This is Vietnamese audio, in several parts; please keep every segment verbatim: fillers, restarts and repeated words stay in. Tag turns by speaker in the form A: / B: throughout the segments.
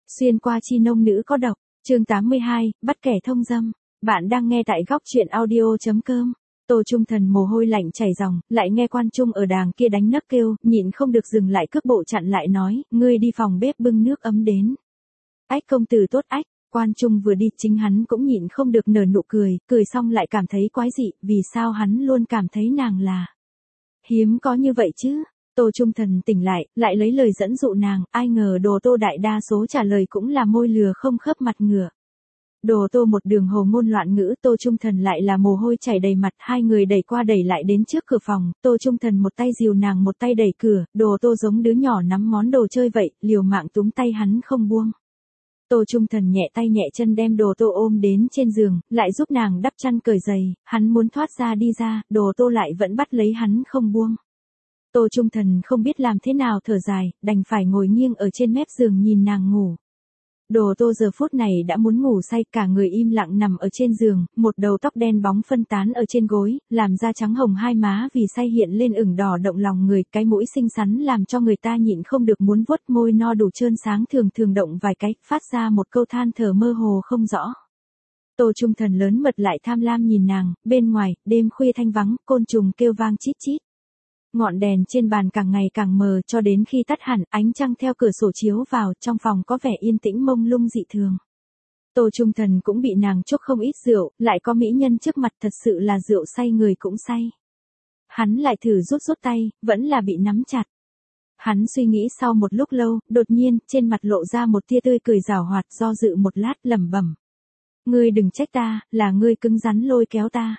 A: Xuyên qua chi nông nữ có độc, chương tám mươi hai, bắt kẻ thông dâm. Bạn đang nghe tại góc truyện audio chấm com. Tô Trung Thần mồ hôi lạnh chảy ròng, lại nghe Quan Trung ở đàng kia đánh nấc kêu, nhịn không được dừng lại cước bộ chặn lại nói, ngươi đi phòng bếp bưng nước ấm đến. Ách công tử tốt ách, Quan Trung vừa đi chính hắn cũng nhịn không được nở nụ cười, cười xong lại cảm thấy quái dị, vì sao hắn luôn cảm thấy nàng là hiếm có như vậy chứ. Tô Trung Thần tỉnh lại, lại lấy lời dẫn dụ nàng, ai ngờ Đồ Tô đại đa số trả lời cũng là môi lừa không khớp mặt ngựa. Đồ Tô một đường hồ ngôn loạn ngữ, Tô Trung Thần lại là mồ hôi chảy đầy mặt, hai người đẩy qua đẩy lại đến trước cửa phòng, Tô Trung Thần một tay dìu nàng một tay đẩy cửa, Đồ Tô giống đứa nhỏ nắm món đồ chơi vậy, liều mạng túm tay hắn không buông. Tô Trung Thần nhẹ tay nhẹ chân đem Đồ Tô ôm đến trên giường, lại giúp nàng đắp chăn cởi giày, hắn muốn thoát ra đi ra, Đồ Tô lại vẫn bắt lấy hắn không buông. Tô Trung Thần không biết làm thế nào thở dài, đành phải ngồi nghiêng ở trên mép giường nhìn nàng ngủ. Đồ Tô giờ phút này đã muốn ngủ say, cả người im lặng nằm ở trên giường, một đầu tóc đen bóng phân tán ở trên gối, làm da trắng hồng hai má vì say hiện lên ửng đỏ động lòng người, cái mũi xinh xắn làm cho người ta nhịn không được muốn vuốt, môi no đủ trơn sáng thường thường động vài cái, phát ra một câu than thở mơ hồ không rõ. Tô Trung Thần lớn mật lại tham lam nhìn nàng, bên ngoài, đêm khuya thanh vắng, côn trùng kêu vang chít chít. Ngọn đèn trên bàn càng ngày càng mờ cho đến khi tắt hẳn, ánh trăng theo cửa sổ chiếu vào, trong phòng có vẻ yên tĩnh mông lung dị thường. Tô Trung Thần cũng bị nàng chuốc không ít rượu, lại có mỹ nhân trước mặt, thật sự là rượu say người cũng say. Hắn lại thử rút rút tay, vẫn là bị nắm chặt. Hắn suy nghĩ sau một lúc lâu, đột nhiên, trên mặt lộ ra một tia tươi cười giảo hoạt, do dự một lát lẩm bẩm. Ngươi đừng trách ta, là ngươi cứng rắn lôi kéo ta.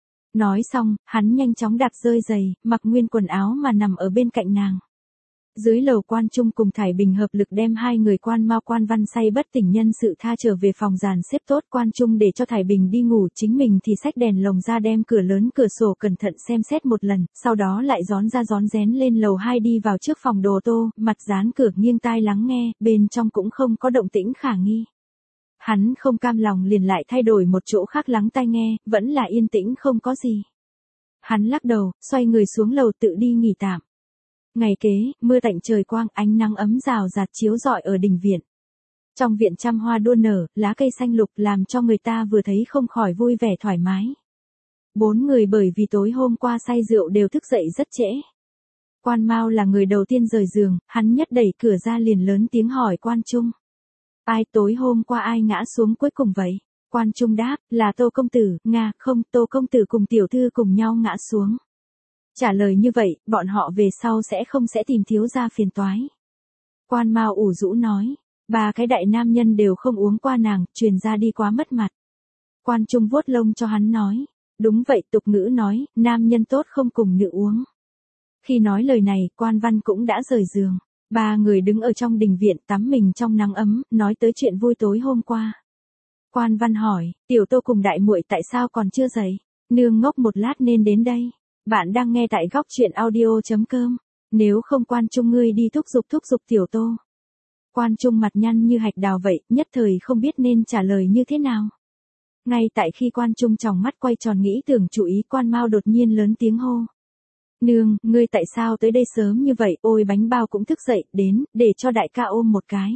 A: Nói xong, hắn nhanh chóng đạp rơi giày, mặc nguyên quần áo mà nằm ở bên cạnh nàng. Dưới lầu Quan Trung cùng Thải Bình hợp lực đem hai người Quan Mao Quan Văn say bất tỉnh nhân sự tha trở về phòng dàn xếp tốt. Quan Trung để cho Thải Bình đi ngủ, chính mình thì xách đèn lồng ra đem cửa lớn cửa sổ cẩn thận xem xét một lần, sau đó lại gión ra gión rén lên lầu hai đi vào trước phòng Đồ Tô, mặt dán cửa nghiêng tai lắng nghe, bên trong cũng không có động tĩnh khả nghi. Hắn không cam lòng liền lại thay đổi một chỗ khác lắng tai nghe, vẫn là yên tĩnh không có gì. Hắn lắc đầu, xoay người xuống lầu tự đi nghỉ tạm. Ngày kế, mưa tạnh trời quang, ánh nắng ấm rào rạt chiếu rọi ở đình viện. Trong viện trăm hoa đua nở, lá cây xanh lục làm cho người ta vừa thấy không khỏi vui vẻ thoải mái. Bốn người bởi vì tối hôm qua say rượu đều thức dậy rất trễ. Quan Mao là người đầu tiên rời giường, hắn nhất đẩy cửa ra liền lớn tiếng hỏi Quan Trung. Ai tối hôm qua ai ngã xuống cuối cùng vậy? Quan Trung đáp, là Tô công tử, Nga, không, Tô công tử cùng tiểu thư cùng nhau ngã xuống. Trả lời như vậy, bọn họ về sau sẽ không sẽ tìm thiếu gia phiền toái. Quan Mao ủ rũ nói, ba cái đại nam nhân đều không uống qua nàng, truyền ra đi quá mất mặt. Quan Trung vuốt lông cho hắn nói, đúng vậy, tục ngữ nói, nam nhân tốt không cùng nữ uống. Khi nói lời này, Quan Văn cũng đã rời giường. Ba người đứng ở trong đình viện tắm mình trong nắng ấm, nói tới chuyện vui tối hôm qua. Quan Văn hỏi, tiểu Tô cùng đại muội tại sao còn chưa dậy? Nương ngốc một lát nên đến đây. Bạn đang nghe tại góc truyện audio chấm com. Nếu không Quan Trung ngươi đi thúc giục thúc giục tiểu Tô. Quan Trung mặt nhăn như hạch đào vậy, nhất thời không biết nên trả lời như thế nào. Ngay tại khi Quan Trung tròng mắt quay tròn nghĩ tưởng chú ý, Quan Mao đột nhiên lớn tiếng hô. Nương, ngươi tại sao tới đây sớm như vậy, ôi bánh bao cũng thức dậy, đến, để cho đại ca ôm một cái.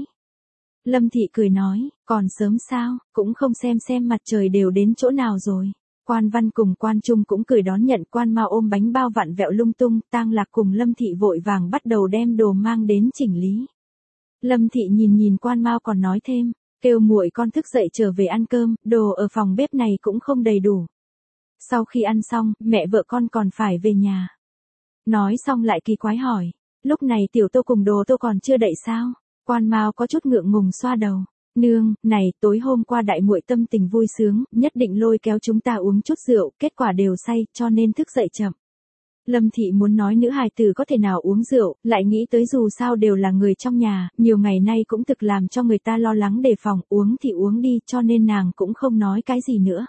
A: Lâm Thị cười nói, còn sớm sao, cũng không xem xem mặt trời đều đến chỗ nào rồi. Quan Văn cùng Quan Trung cũng cười đón nhận. Quan Mao ôm bánh bao vặn vẹo lung tung, Tang Lạc cùng Lâm Thị vội vàng bắt đầu đem đồ mang đến chỉnh lý. Lâm Thị nhìn nhìn Quan Mao còn nói thêm, kêu muội con thức dậy trở về ăn cơm, đồ ở phòng bếp này cũng không đầy đủ. Sau khi ăn xong, mẹ vợ con còn phải về nhà. Nói xong lại kỳ quái hỏi, lúc này tiểu Tô cùng Đồ Tô còn chưa đậy sao? Quan Mao có chút ngượng ngùng xoa đầu. Nương, này, tối hôm qua đại muội tâm tình vui sướng, nhất định lôi kéo chúng ta uống chút rượu, kết quả đều say, cho nên thức dậy chậm. Lâm Thị muốn nói nữ hài tử có thể nào uống rượu, lại nghĩ tới dù sao đều là người trong nhà, nhiều ngày nay cũng thực làm cho người ta lo lắng đề phòng, uống thì uống đi, cho nên nàng cũng không nói cái gì nữa.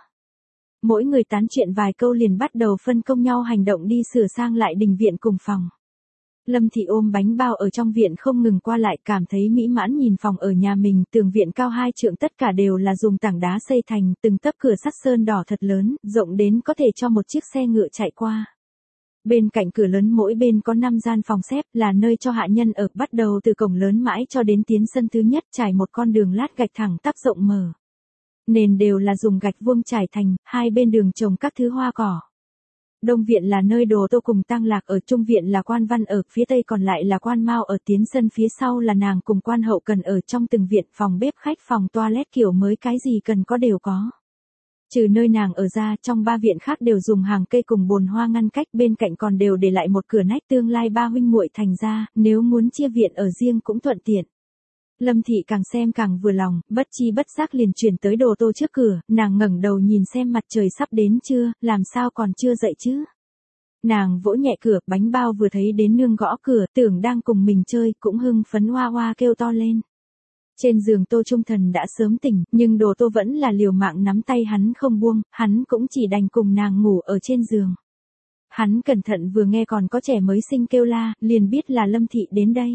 A: Mỗi người tán chuyện vài câu liền bắt đầu phân công nhau hành động đi sửa sang lại đình viện cùng phòng. Lâm Thị ôm bánh bao ở trong viện không ngừng qua lại, cảm thấy mỹ mãn nhìn phòng ở nhà mình, tường viện cao hai trượng tất cả đều là dùng tảng đá xây thành, từng tấc cửa sắt sơn đỏ thật lớn, rộng đến có thể cho một chiếc xe ngựa chạy qua. Bên cạnh cửa lớn mỗi bên có năm gian phòng xếp là nơi cho hạ nhân ở, bắt đầu từ cổng lớn mãi cho đến tiến sân thứ nhất trải một con đường lát gạch thẳng tắp rộng mở. Nền đều là dùng gạch vuông trải thành, hai bên đường trồng các thứ hoa cỏ. Đông viện là nơi Đồ Tô cùng Tang Lạc ở, trung viện là Quan Văn ở, phía tây còn lại là Quan Mao ở, tiến sân phía sau là nàng cùng Quan Hậu Cần ở, trong từng viện phòng bếp khách phòng toilet kiểu mới cái gì cần có đều có. Trừ nơi nàng ở ra, trong ba viện khác đều dùng hàng cây cùng bồn hoa ngăn cách, bên cạnh còn đều để lại một cửa nách, tương lai ba huynh muội thành ra, nếu muốn chia viện ở riêng cũng thuận tiện. Lâm Thị càng xem càng vừa lòng, bất chi bất giác liền chuyển tới Đồ Tô trước cửa, nàng ngẩng đầu nhìn xem mặt trời sắp đến chưa, làm sao còn chưa dậy chứ. Nàng vỗ nhẹ cửa, bánh bao vừa thấy đến nương gõ cửa, tưởng đang cùng mình chơi, cũng hưng phấn hoa hoa kêu to lên. Trên giường Tô Trung Thần đã sớm tỉnh, nhưng Đồ Tô vẫn là liều mạng nắm tay hắn không buông, hắn cũng chỉ đành cùng nàng ngủ ở trên giường. Hắn cẩn thận vừa nghe còn có trẻ mới sinh kêu la, liền biết là Lâm Thị đến đây.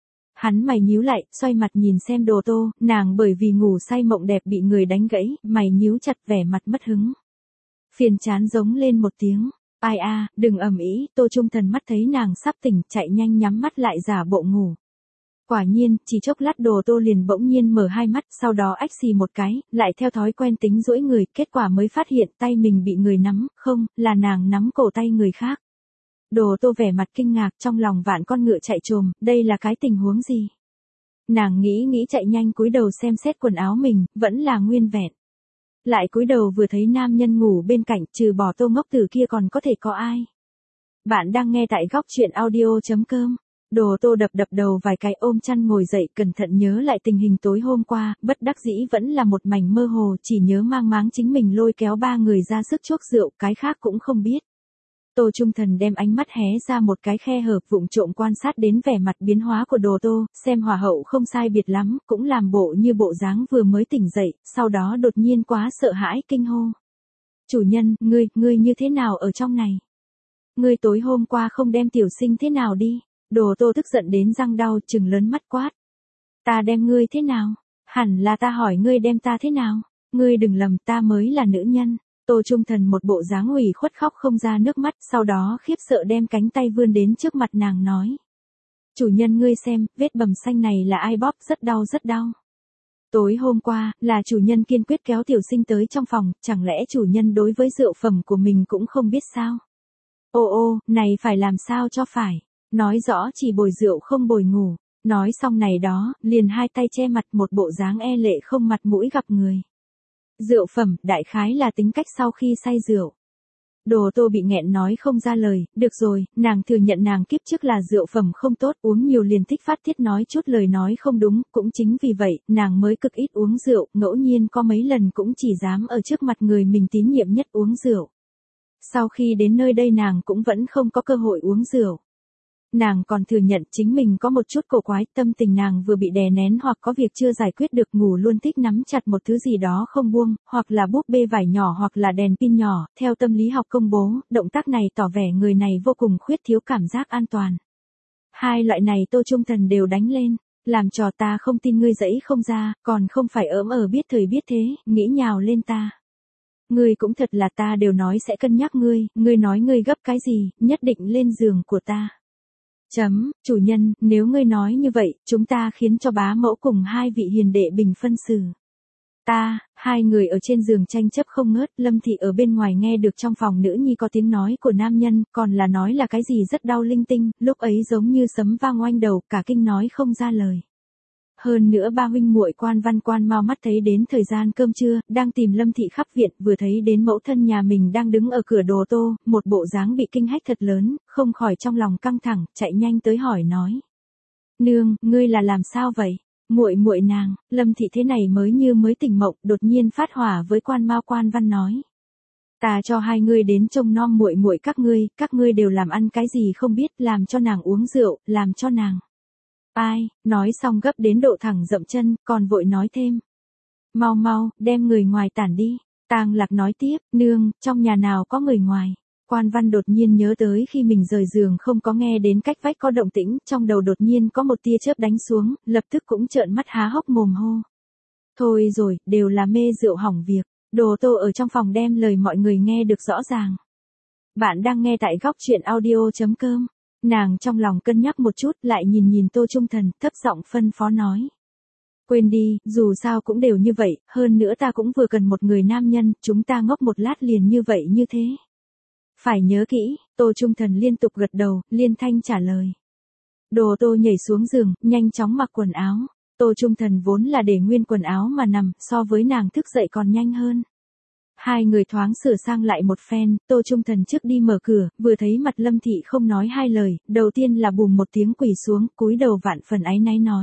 A: Hắn mày nhíu lại, xoay mặt nhìn xem Đồ Tô, nàng bởi vì ngủ say mộng đẹp bị người đánh gãy, mày nhíu chặt vẻ mặt mất hứng. Phiền chán giống lên một tiếng, ai a, đừng ầm ĩ. Tô Trung Thần mắt thấy nàng sắp tỉnh, chạy nhanh nhắm mắt lại giả bộ ngủ. Quả nhiên, chỉ chốc lát Đồ Tô liền bỗng nhiên mở hai mắt, sau đó ách xì một cái, lại theo thói quen tính duỗi người, kết quả mới phát hiện tay mình bị người nắm, không, là nàng nắm cổ tay người khác. Đồ Tô vẻ mặt kinh ngạc, trong lòng vạn con ngựa chạy trồm, đây là cái tình huống gì? Nàng nghĩ nghĩ chạy nhanh cúi đầu xem xét quần áo mình, vẫn là nguyên vẹn. Lại cúi đầu vừa thấy nam nhân ngủ bên cạnh, trừ bỏ Tô ngốc tử kia còn có thể có ai? Bạn đang nghe tại góc truyện audio chấm com. Đồ Tô đập đập đầu vài cái, ôm chăn ngồi dậy, cẩn thận nhớ lại tình hình tối hôm qua, bất đắc dĩ vẫn là một mảnh mơ hồ, chỉ nhớ mang máng chính mình lôi kéo ba người ra sức chuốc rượu, cái khác cũng không biết. Tô Trung Thần đem ánh mắt hé ra một cái khe hở, vụng trộm quan sát đến vẻ mặt biến hóa của Đồ Tô, xem Hòa Hậu không sai biệt lắm, cũng làm bộ như bộ dáng vừa mới tỉnh dậy, sau đó đột nhiên quá sợ hãi kinh hô. Chủ nhân, ngươi, ngươi như thế nào ở trong này? Ngươi tối hôm qua không đem tiểu sinh thế nào đi? Đồ Tô tức giận đến răng đau, trừng lớn mắt quát. Ta đem ngươi thế nào? Hẳn là ta hỏi ngươi đem ta thế nào? Ngươi đừng lầm, ta mới là nữ nhân. Tô Trung Thần một bộ dáng ủy khuất khóc không ra nước mắt, sau đó khiếp sợ đem cánh tay vươn đến trước mặt nàng nói. Chủ nhân ngươi xem, vết bầm xanh này là ai bóp, rất đau rất đau. Tối hôm qua, là chủ nhân kiên quyết kéo tiểu sinh tới trong phòng, chẳng lẽ chủ nhân đối với rượu phẩm của mình cũng không biết sao? Ô ô, này phải làm sao cho phải? Nói rõ chỉ bồi rượu không bồi ngủ. Nói xong này đó, liền hai tay che mặt, một bộ dáng e lệ không mặt mũi gặp người. Rượu phẩm, đại khái là tính cách sau khi say rượu. Đồ Tô bị nghẹn nói không ra lời, được rồi, nàng thừa nhận nàng kiếp trước là rượu phẩm không tốt, uống nhiều liền thích phát tiết nói chút lời nói không đúng, cũng chính vì vậy, nàng mới cực ít uống rượu, ngẫu nhiên có mấy lần cũng chỉ dám ở trước mặt người mình tín nhiệm nhất uống rượu. Sau khi đến nơi đây nàng cũng vẫn không có cơ hội uống rượu. Nàng còn thừa nhận chính mình có một chút cổ quái, tâm tình nàng vừa bị đè nén hoặc có việc chưa giải quyết được, ngủ luôn thích nắm chặt một thứ gì đó không buông, hoặc là búp bê vải nhỏ hoặc là đèn pin nhỏ, theo tâm lý học công bố, động tác này tỏ vẻ người này vô cùng khuyết thiếu cảm giác an toàn. Hai loại này Tô Trung Thần đều đánh lên, làm trò ta không tin ngươi dẫy không ra, còn không phải ỡm ở biết thời biết thế, nghĩ nhào lên ta. Ngươi cũng thật là, ta đều nói sẽ cân nhắc ngươi, ngươi nói ngươi gấp cái gì, nhất định lên giường của ta. Chấm, chủ nhân, nếu ngươi nói như vậy, chúng ta khiến cho bá mẫu cùng hai vị hiền đệ bình phân xử. Ta, hai người ở trên giường tranh chấp không ngớt, Lâm Thị ở bên ngoài nghe được trong phòng nữ nhi có tiếng nói của nam nhân, còn là nói là cái gì rất đau linh tinh, lúc ấy giống như sấm vang oanh đầu, cả kinh nói không ra lời. Hơn nữa ba huynh muội Quan Văn Quan Mao mắt thấy đến thời gian cơm trưa, đang tìm Lâm Thị khắp viện, vừa thấy đến mẫu thân nhà mình đang đứng ở cửa Đồ Tô, một bộ dáng bị kinh hách thật lớn, không khỏi trong lòng căng thẳng, chạy nhanh tới hỏi nói. Nương, ngươi là làm sao vậy? Muội muội nàng, Lâm Thị thế này mới như mới tỉnh mộng, đột nhiên phát hỏa với Quan Mao Quan Văn nói. Ta cho hai ngươi đến trông nom muội muội các ngươi, các ngươi đều làm ăn cái gì không biết, làm cho nàng uống rượu, làm cho nàng. Ai, nói xong gấp đến độ thẳng dậm chân, còn vội nói thêm. Mau mau, đem người ngoài tản đi. Tang Lạc nói tiếp, nương, trong nhà nào có người ngoài. Quan Văn đột nhiên nhớ tới khi mình rời giường không có nghe đến cách vách có động tĩnh, trong đầu đột nhiên có một tia chớp đánh xuống, lập tức cũng trợn mắt há hốc mồm hô. Thôi rồi, đều là mê rượu hỏng việc. Đồ Tô ở trong phòng đem lời mọi người nghe được rõ ràng. Bạn đang nghe tại góc chuyện audio chấm com. Nàng trong lòng cân nhắc một chút lại nhìn nhìn Tô Trung Thần, thấp giọng phân phó nói. Quên đi, dù sao cũng đều như vậy, hơn nữa ta cũng vừa cần một người nam nhân, chúng ta ngốc một lát liền như vậy như thế. Phải nhớ kỹ, Tô Trung Thần liên tục gật đầu, liên thanh trả lời. Đồ Tô nhảy xuống giường, nhanh chóng mặc quần áo. Tô Trung Thần vốn là để nguyên quần áo mà nằm, so với nàng thức dậy còn nhanh hơn. Hai người thoáng sửa sang lại một phen, Tô Trung Thần trước đi mở cửa, vừa thấy mặt Lâm Thị không nói hai lời, đầu tiên là bùm một tiếng quỳ xuống, cúi đầu vạn phần áy náy nói.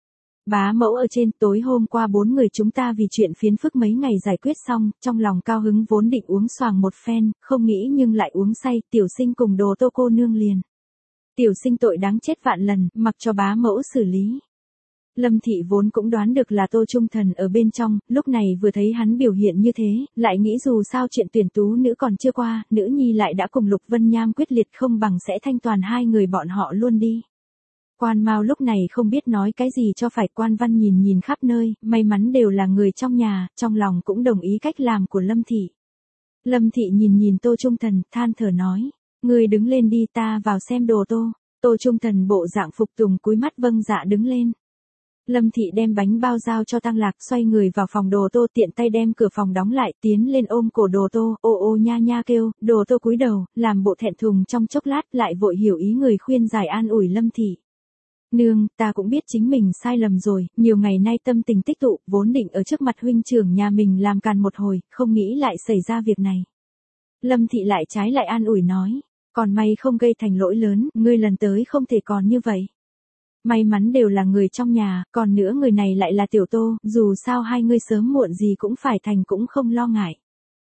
A: Bá mẫu ở trên, tối hôm qua bốn người chúng ta vì chuyện phiến phức mấy ngày giải quyết xong, trong lòng cao hứng vốn định uống xoàng một phen, không nghĩ nhưng lại uống say, tiểu sinh cùng Đồ Tô cô nương liền. Tiểu sinh tội đáng chết vạn lần, mặc cho bá mẫu xử lý. Lâm Thị vốn cũng đoán được là Tô Trung Thần ở bên trong, lúc này vừa thấy hắn biểu hiện như thế, lại nghĩ dù sao chuyện tuyển tú nữ còn chưa qua, nữ nhi lại đã cùng Lục Vân Nham quyết liệt không bằng sẽ thanh toàn hai người bọn họ luôn đi. Quan Mao lúc này không biết nói cái gì cho phải, Quan Văn nhìn nhìn khắp nơi, may mắn đều là người trong nhà, trong lòng cũng đồng ý cách làm của Lâm Thị. Lâm Thị nhìn nhìn Tô Trung Thần, than thở nói, người đứng lên đi, ta vào xem Đồ Tô. Tô Trung Thần bộ dạng phục tùng cúi mắt vâng dạ đứng lên. Lâm Thị đem bánh bao giao cho Tăng Lạc, xoay người vào phòng Đồ Tô, tiện tay đem cửa phòng đóng lại, tiến lên ôm cổ Đồ Tô, ô ô nha nha kêu. Đồ Tô cúi đầu, làm bộ thẹn thùng trong chốc lát, lại vội hiểu ý người khuyên giải an ủi Lâm Thị. Nương, ta cũng biết chính mình sai lầm rồi, nhiều ngày nay tâm tình tích tụ, vốn định ở trước mặt huynh trưởng nhà mình làm càn một hồi, không nghĩ lại xảy ra việc này. Lâm Thị lại trái lại an ủi nói, còn may không gây thành lỗi lớn, ngươi lần tới không thể còn như vậy. May mắn đều là người trong nhà, còn nữa người này lại là Tiểu Tô, dù sao hai ngươi sớm muộn gì cũng phải thành, cũng không lo ngại.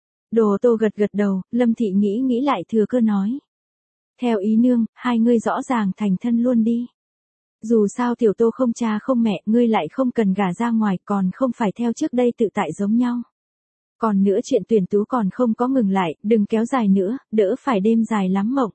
A: Đồ Tô gật gật đầu, Lâm Thị nghĩ nghĩ lại thừa cơ nói. Theo ý nương, hai ngươi rõ ràng thành thân luôn đi. Dù sao Tiểu Tô không cha không mẹ, ngươi lại không cần gả ra ngoài, còn không phải theo trước đây tự tại giống nhau. Còn nữa chuyện tuyển tú còn không có ngừng lại, đừng kéo dài nữa, đỡ phải đêm dài lắm mộng.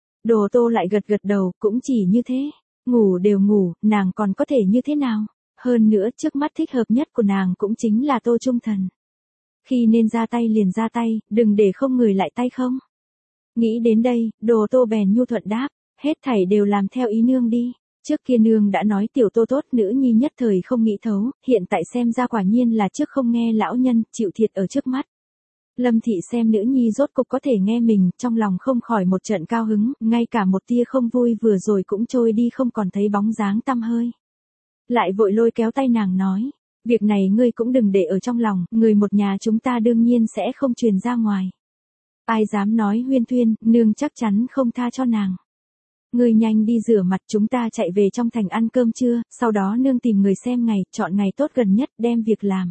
A: Đồ Tô lại gật gật đầu, cũng chỉ như thế. Ngủ đều ngủ, nàng còn có thể như thế nào? Hơn nữa trước mắt thích hợp nhất của nàng cũng chính là Tô Trung Thần. Khi nên ra tay liền ra tay, đừng để không người lại tay không. Nghĩ đến đây, Đồ Tô bèn nhu thuận đáp, hết thảy đều làm theo ý nương đi. Trước kia nương đã nói Tiểu Tô tốt, nữ nhi nhất thời không nghĩ thấu, hiện tại xem ra quả nhiên là trước không nghe lão nhân, chịu thiệt ở trước mắt. Lâm Thị xem nữ nhi rốt cục có thể nghe mình, trong lòng không khỏi một trận cao hứng, ngay cả một tia không vui vừa rồi cũng trôi đi không còn thấy bóng dáng tăm hơi. Lại vội lôi kéo tay nàng nói, việc này ngươi cũng đừng để ở trong lòng, người một nhà chúng ta đương nhiên sẽ không truyền ra ngoài. Ai dám nói huyên thuyên, nương chắc chắn không tha cho nàng. Ngươi nhanh đi rửa mặt, chúng ta chạy về trong thành ăn cơm trưa, sau đó nương tìm người xem ngày, chọn ngày tốt gần nhất, đem việc làm.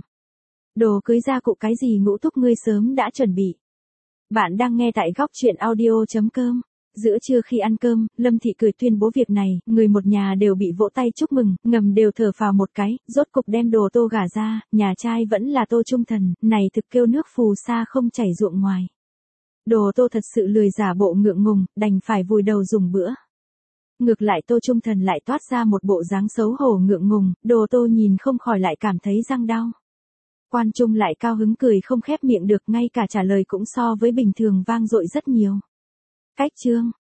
A: Đồ cưới gia cụ cái gì ngũ thúc ngươi sớm đã chuẩn bị. Bạn đang nghe tại góc chuyện audio chấm com. Giữa trưa khi ăn cơm, Lâm Thị cười tuyên bố việc này, người một nhà đều bị vỗ tay chúc mừng, ngầm đều thở phào một cái, rốt cục đem Đồ Tô gả ra, nhà trai vẫn là Tô Trung Thần, này thực kêu nước phù sa không chảy ruộng ngoài. Đồ Tô thật sự lười giả bộ ngượng ngùng, đành phải vùi đầu dùng bữa. Ngược lại Tô Trung Thần lại toát ra một bộ dáng xấu hổ ngượng ngùng, Đồ Tô nhìn không khỏi lại cảm thấy răng đau. Quan Trung lại cao hứng cười không khép miệng được, ngay cả trả lời cũng so với bình thường vang dội rất nhiều. Cách chương